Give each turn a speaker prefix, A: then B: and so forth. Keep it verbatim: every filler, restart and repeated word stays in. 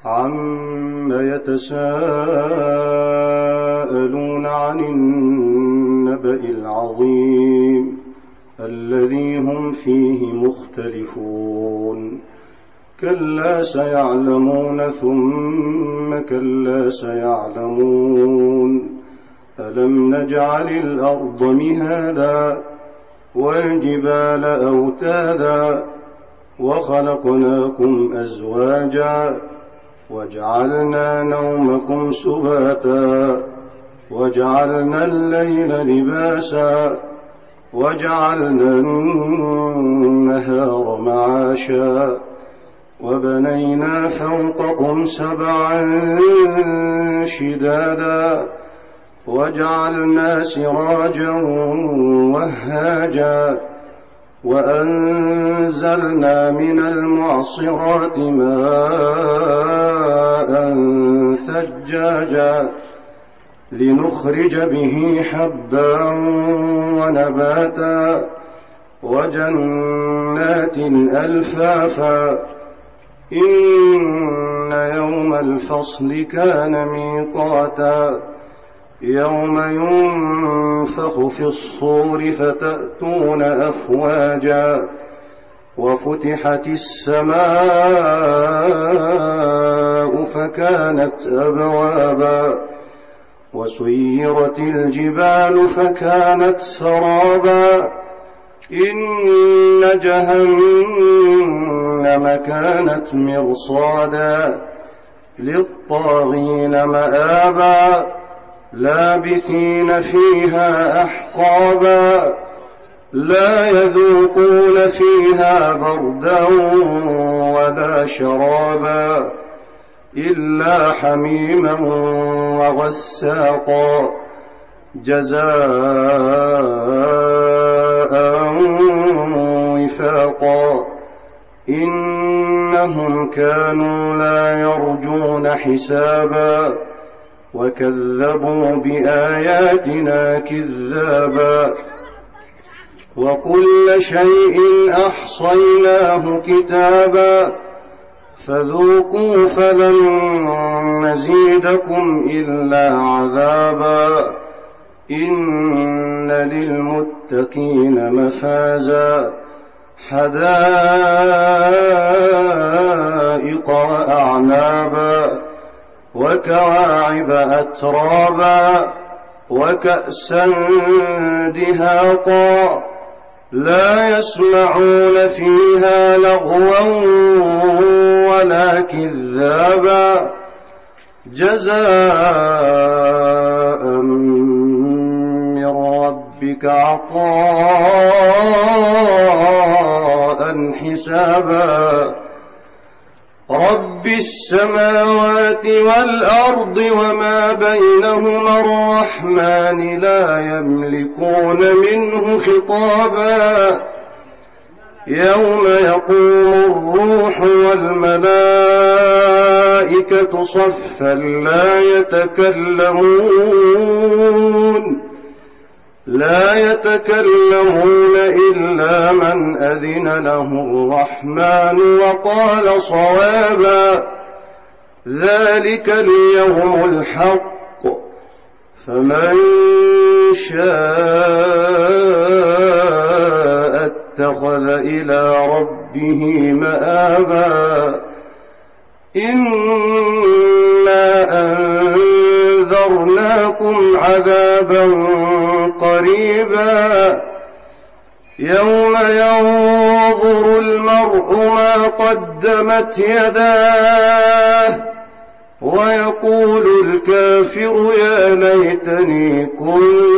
A: عَمَّ يَتَسَاءَلُونَ عَنِ النَّبَإِ الْعَظِيمِ الَّذِي هُمْ فِيهِ مُخْتَلِفُونَ كَلَّا سَيَعْلَمُونَ ثُمَّ كَلَّا سَيَعْلَمُونَ أَلَمْ نَجْعَلِ الْأَرْضَ مِهَادًا وَالْجِبَالَ أَوْتَادًا وَخَلَقْنَاكُمْ أَزْوَاجًا وَجَعَلْنَا نَوْمَكُمْ سُبَاتًا وَجَعَلْنَا اللَّيْلَ لِبَاسًا وَجَعَلْنَا النَّهَارَ مَعَاشًا وَبَنَيْنَا فَوْقَكُمْ سَبْعًا شِدَادًا وَجَعَلْنَا سِرَاجًا وَهَّاجًا وَأَنزَلْنَا مِنَ الْمُعْصِرَاتِ مَاءً ثَجَّاجًا لِنُخْرِجَ بِهِ حَبًّا وَنَبَاتًا وَجَنَّاتٍ أَلْفَافًا إِنَّ يَوْمَ الْفَصْلِ كَانَ مِيقَاتًا يَوْمَ يُنفَخُ فِي الصُّورِ فَتَأْتُونَ أَفْوَاجًا وَفُتِحَتِ السَّمَاءُ فَكَانَتْ أَبْوَابًا وَسُيِّرَتِ الْجِبَالُ فَكَانَتْ سَرَابًا إِنَّ جَهَنَّمَ كَانَتْ مِرْصَادًا لِلطَّاغِينَ مَآبًا لَابِثِينَ فِيهَا أَحْقَابًا لَا يَذُوقُونَ فِيهَا بَرْدًا وَلَا شَرَابًا إِلَّا حَمِيمًا وَغَسَّاقًا جَزَاءً وِفَاقًا إِنَّهُمْ كَانُوا لَا يَرْجُونَ حِسَابًا وَكَذَّبُوا بِآيَاتِنَا كِذَّابًا وَكُلَّ شَيْءٍ أَحْصَيْنَاهُ كِتَابًا فَذُوقُوا فَلَن نَّزِيدَكُمْ إِلَّا عَذَابًا إِنَّ لِلْمُتَّقِينَ مَفَازًا حَدَائِقَ وَأَعْنَابًا وَكَوَاعِبَ أَتْرَابًا وَكَأْسًا دِهَاقًا لَا يَسْمَعُونَ فِيهَا لَغْوًا وَلَا كِذَّابًا جَزَاءً مِّن رَّبِّكَ عَطَاءً حِسَابًا رَبِّ السَّمَاوَاتِ وَالْأَرْضِ وَمَا بَيْنَهُمَا الرَّحْمَنِ لَا يَمْلِكُونَ مِنْهُ خِطَابًا يَوْمَ يَقُومُ الرُّوحُ وَالْمَلَائِكَةُ صَفًّا لا يتكلمون لا يتكلمون إلا من أذن له الرحمن وقال صوابا ذلك اليوم الحق فمن شاء اتخذ إلى ربه مآبا إنا أنذرناكم عذابا قريبا يوم ينظر المرء ما قدمت يداه ويقول الكافر يا ليتني كنت